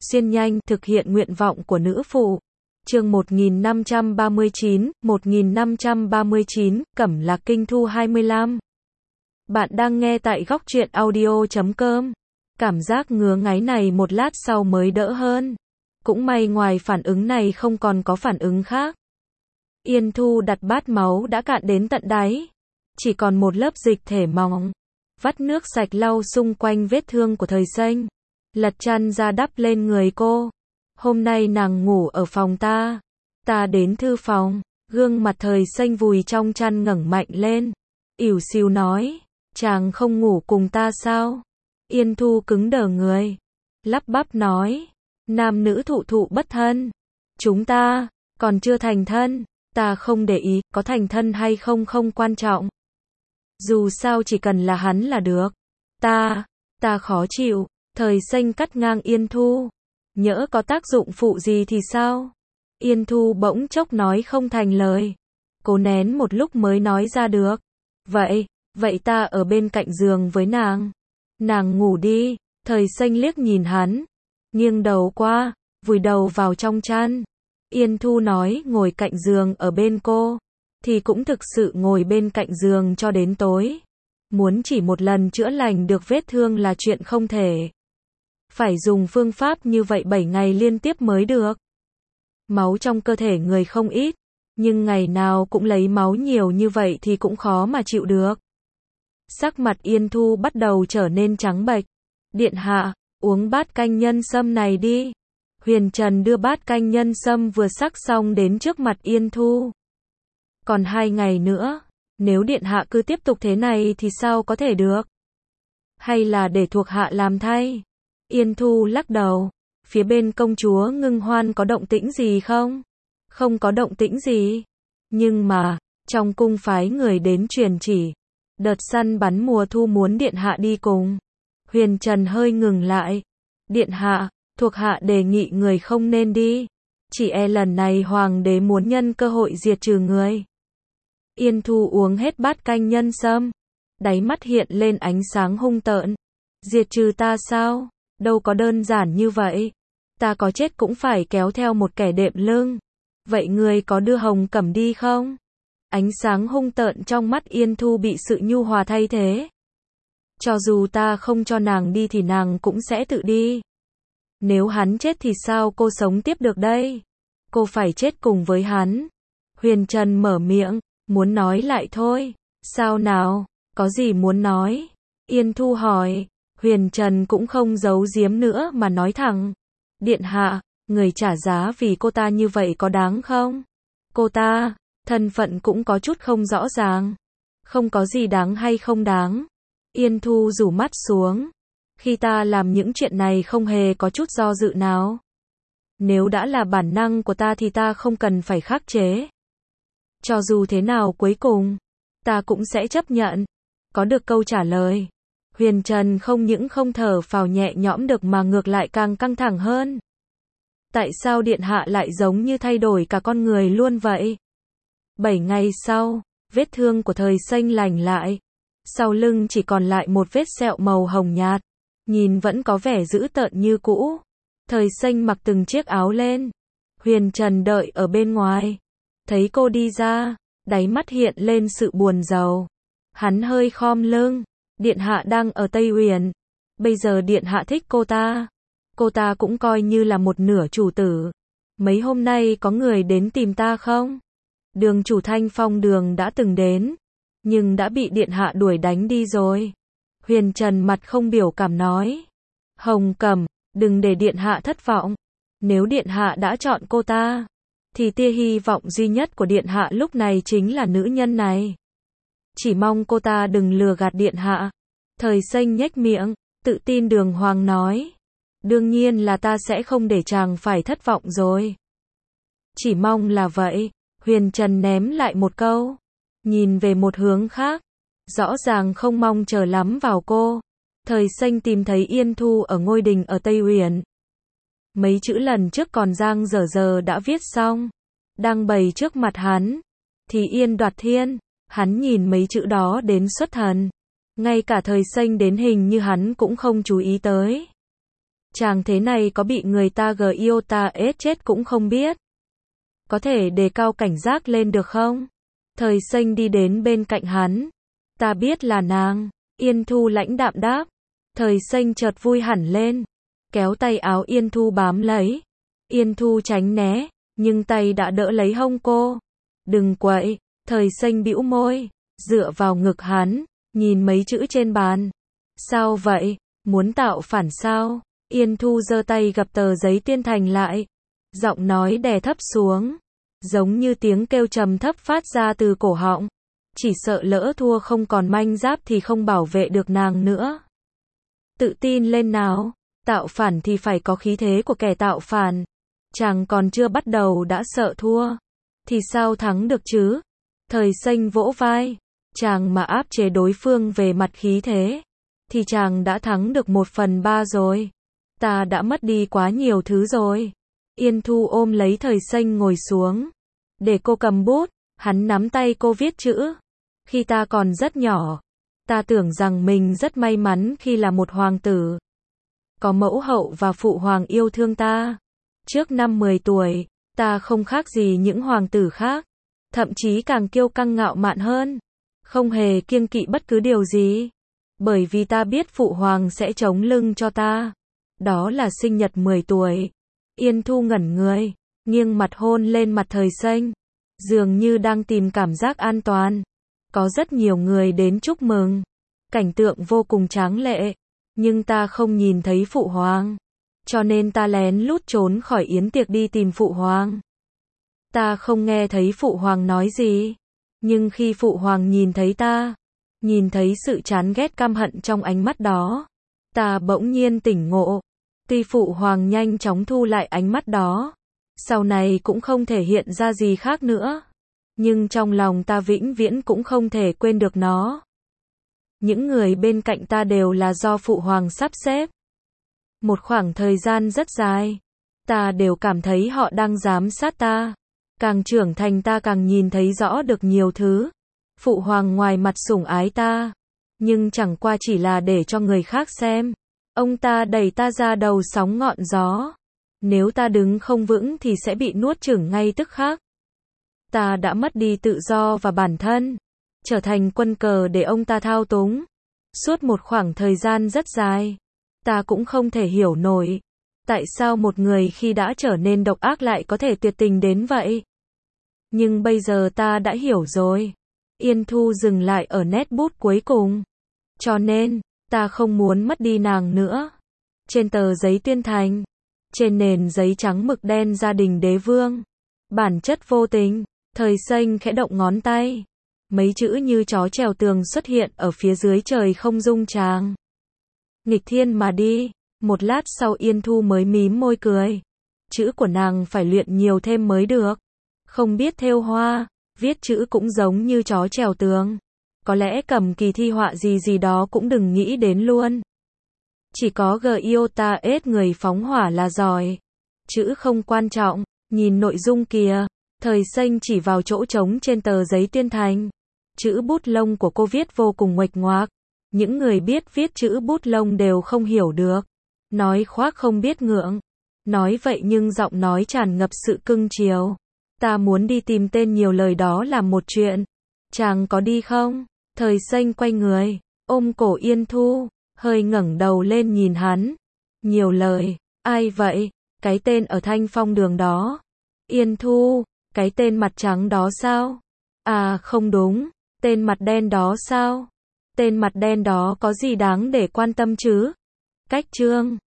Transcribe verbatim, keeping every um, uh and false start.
xuyên nhanh, thực hiện nguyện vọng của nữ phụ. Chương một nghìn năm trăm ba mươi chín, một nghìn năm trăm ba mươi chín, Cẩm Lạc Kinh Thu hai mươi lăm. Bạn đang nghe tại góc truyện audio chấm com. Cảm giác ngứa ngáy này một lát sau mới đỡ hơn. Cũng may ngoài phản ứng này không còn có phản ứng khác. Yên Thu đặt bát máu đã cạn đến tận đáy. Chỉ còn một lớp dịch thể mỏng. Vắt nước sạch lau xung quanh vết thương của Thời Xanh. Lật chăn ra đắp lên người cô. Hôm nay nàng ngủ ở phòng ta. Ta đến thư phòng. Gương mặt Thời Xanh vùi trong chăn ngẩng mạnh lên. Ỉu xìu nói. Chàng không ngủ cùng ta sao? Yên Thu cứng đờ người. Lắp bắp nói. Nam nữ thụ thụ bất thân. Chúng ta còn chưa thành thân. Ta không để ý, có thành thân hay không không quan trọng. Dù sao chỉ cần là hắn là được. Ta, ta khó chịu. Thời Xanh cắt ngang Yên Thu. Nhỡ có tác dụng phụ gì thì sao? Yên Thu bỗng chốc nói không thành lời. Cố nén một lúc mới nói ra được. Vậy, vậy ta ở bên cạnh giường với nàng. Nàng ngủ đi. Thời Xanh liếc nhìn hắn. Nghiêng đầu qua, vùi đầu vào trong chăn. Yên Thu nói ngồi cạnh giường ở bên cô. Thì cũng thực sự ngồi bên cạnh giường cho đến tối. Muốn chỉ một lần chữa lành được vết thương là chuyện không thể. Phải dùng phương pháp như vậy bảy ngày liên tiếp mới được. Máu trong cơ thể người không ít. Nhưng ngày nào cũng lấy máu nhiều như vậy thì cũng khó mà chịu được. Sắc mặt Yên Thu bắt đầu trở nên trắng bệch. Điện hạ, uống bát canh nhân sâm này đi. Huyền Trần đưa bát canh nhân sâm vừa sắc xong đến trước mặt Yên Thu. Còn hai ngày nữa, nếu điện hạ cứ tiếp tục thế này thì sao có thể được? Hay là để thuộc hạ làm thay? Yên Thu lắc đầu. Phía bên công chúa Ngưng Hoan có động tĩnh gì không? Không có động tĩnh gì. Nhưng mà, trong cung phái người đến truyền chỉ. Đợt săn bắn mùa thu muốn điện hạ đi cùng. Huyền Trần hơi ngừng lại. Điện hạ, thuộc hạ đề nghị người không nên đi. Chỉ e lần này hoàng đế muốn nhân cơ hội diệt trừ người. Yên Thu uống hết bát canh nhân sâm. Đáy mắt hiện lên ánh sáng hung tợn. Diệt trừ ta sao? Đâu có đơn giản như vậy. Ta có chết cũng phải kéo theo một kẻ đệm lưng. Vậy người có đưa Hồng Cẩm đi không? Ánh sáng hung tợn trong mắt Yên Thu bị sự nhu hòa thay thế. Cho dù ta không cho nàng đi thì nàng cũng sẽ tự đi. Nếu hắn chết thì sao cô sống tiếp được đây? Cô phải chết cùng với hắn. Huyền Trần mở miệng, muốn nói lại thôi. Sao nào, có gì muốn nói? Yên Thu hỏi. Huyền Trần cũng không giấu giếm nữa mà nói thẳng. Điện hạ, người trả giá vì cô ta như vậy có đáng không? Cô ta, thân phận cũng có chút không rõ ràng. Không có gì đáng hay không đáng. Yên Thu rủ mắt xuống. Khi ta làm những chuyện này không hề có chút do dự nào. Nếu đã là bản năng của ta thì ta không cần phải khắc chế. Cho dù thế nào cuối cùng, ta cũng sẽ chấp nhận. Có được câu trả lời. Huyền Trần không những không thở phào nhẹ nhõm được mà ngược lại càng căng thẳng hơn. Tại sao điện hạ lại giống như thay đổi cả con người luôn vậy? Bảy ngày sau, vết thương của Thời Xanh lành lại. Sau lưng chỉ còn lại một vết sẹo màu hồng nhạt. Nhìn vẫn có vẻ dữ tợn như cũ. Thời Xanh mặc từng chiếc áo lên. Huyền Trần đợi ở bên ngoài. Thấy cô đi ra, đáy mắt hiện lên sự buồn rầu. Hắn hơi khom lưng. Điện hạ đang ở Tây Uyển. Bây giờ điện hạ thích cô ta. Cô ta cũng coi như là một nửa chủ tử. Mấy hôm nay có người đến tìm ta không? Đường chủ Thanh Phong đường đã từng đến. Nhưng đã bị điện hạ đuổi đánh đi rồi. Huyền Trần mặt không biểu cảm nói. Hồng Cẩm, đừng để điện hạ thất vọng. Nếu điện hạ đã chọn cô ta, thì tia hy vọng duy nhất của điện hạ lúc này chính là nữ nhân này. Chỉ mong cô ta đừng lừa gạt điện hạ. Thời Xanh nhếch miệng, tự tin đường hoàng nói. Đương nhiên là ta sẽ không để chàng phải thất vọng rồi. Chỉ mong là vậy. Huyền Trần ném lại một câu. Nhìn về một hướng khác. Rõ ràng không mong chờ lắm vào cô. Thời Xanh tìm thấy Yên Thu ở ngôi đình ở Tây Uyển. Mấy chữ lần trước còn dang dở dở đã viết xong. Đang bày trước mặt hắn. Thì Yên đoạt thiên. Hắn nhìn mấy chữ đó đến xuất thần. Ngay cả Thời Xanh đến hình như hắn cũng không chú ý tới. Chàng thế này có bị người ta gờ yêu ta ết chết cũng không biết. Có thể đề cao cảnh giác lên được không? Thời Xanh đi đến bên cạnh hắn. Ta biết là nàng. Yên Thu lãnh đạm đáp. Thời Xanh chợt vui hẳn lên. Kéo tay áo Yên Thu bám lấy. Yên Thu tránh né, nhưng tay đã đỡ lấy hông cô. Đừng quậy. Thời Xanh bĩu môi, dựa vào ngực hắn, nhìn mấy chữ trên bàn. Sao vậy? Muốn tạo phản sao? Yên Thu giơ tay gập tờ giấy tuyên thành lại. Giọng nói đè thấp xuống, giống như tiếng kêu trầm thấp phát ra từ cổ họng. Chỉ sợ lỡ thua không còn manh giáp thì không bảo vệ được nàng nữa. Tự tin lên nào, tạo phản thì phải có khí thế của kẻ tạo phản. Chàng còn chưa bắt đầu đã sợ thua, thì sao thắng được chứ? Thời Xanh vỗ vai, chàng mà áp chế đối phương về mặt khí thế, thì chàng đã thắng được một phần ba rồi. Ta đã mất đi quá nhiều thứ rồi. Yên Thu ôm lấy Thời Xanh ngồi xuống, để cô cầm bút, hắn nắm tay cô viết chữ. Khi ta còn rất nhỏ, ta tưởng rằng mình rất may mắn khi là một hoàng tử. Có mẫu hậu và phụ hoàng yêu thương ta. Trước năm mười tuổi, ta không khác gì những hoàng tử khác. Thậm chí càng kiêu căng ngạo mạn hơn. Không hề kiêng kỵ bất cứ điều gì. Bởi vì ta biết phụ hoàng sẽ chống lưng cho ta. Đó là sinh nhật mười tuổi. Yên Thu ngẩn người, nghiêng mặt hôn lên mặt Thời Xanh. Dường như đang tìm cảm giác an toàn. Có rất nhiều người đến chúc mừng. Cảnh tượng vô cùng tráng lệ. Nhưng ta không nhìn thấy phụ hoàng. Cho nên ta lén lút trốn khỏi yến tiệc đi tìm phụ hoàng. Ta không nghe thấy phụ hoàng nói gì. Nhưng khi phụ hoàng nhìn thấy ta, nhìn thấy sự chán ghét căm hận trong ánh mắt đó, ta bỗng nhiên tỉnh ngộ. Tuy phụ hoàng nhanh chóng thu lại ánh mắt đó, sau này cũng không thể hiện ra gì khác nữa. Nhưng trong lòng ta vĩnh viễn cũng không thể quên được nó. Những người bên cạnh ta đều là do phụ hoàng sắp xếp. Một khoảng thời gian rất dài, ta đều cảm thấy họ đang giám sát ta. Càng trưởng thành ta càng nhìn thấy rõ được nhiều thứ. Phụ hoàng ngoài mặt sủng ái ta, nhưng chẳng qua chỉ là để cho người khác xem. Ông ta đẩy ta ra đầu sóng ngọn gió. Nếu ta đứng không vững thì sẽ bị nuốt chửng ngay tức khắc. Ta đã mất đi tự do và bản thân, trở thành quân cờ để ông ta thao túng. Suốt một khoảng thời gian rất dài, ta cũng không thể hiểu nổi. Tại sao một người khi đã trở nên độc ác lại có thể tuyệt tình đến vậy? Nhưng bây giờ ta đã hiểu rồi. Yên Thu dừng lại ở nét bút cuối cùng. Cho nên, ta không muốn mất đi nàng nữa. Trên tờ giấy tuyên thành, trên nền giấy trắng mực đen gia đình đế vương. Bản chất vô tình, Thời Xanh khẽ động ngón tay. Mấy chữ như chó trèo tường xuất hiện ở phía dưới trời không dung tràng. Nghịch thiên mà đi. Một lát sau Yên Thu mới mím môi cười. Chữ của nàng phải luyện nhiều thêm mới được. Không biết thêu hoa, viết chữ cũng giống như chó trèo tường. Có lẽ cầm kỳ thi họa gì gì đó cũng đừng nghĩ đến luôn. Chỉ có gờ yêu ta ết người phóng hỏa là giỏi. Chữ không quan trọng, nhìn nội dung kìa. Thời Xanh chỉ vào chỗ trống trên tờ giấy tuyên thành. Chữ bút lông của cô viết vô cùng nguệch ngoạc. Những người biết viết chữ bút lông đều không hiểu được. Nói khoác không biết ngượng. Nói vậy nhưng giọng nói tràn ngập sự cưng chiều. Ta muốn đi tìm tên nhiều lời đó là một chuyện. Chàng có đi không? Thời Xanh quay người, ôm cổ Yên Thu, hơi ngẩng đầu lên nhìn hắn. Nhiều lời, ai vậy? Cái tên ở Thanh Phong đường đó. Yên Thu, cái tên mặt trắng đó sao? À không đúng, tên mặt đen đó sao? Tên mặt đen đó có gì đáng để quan tâm chứ? Cách chương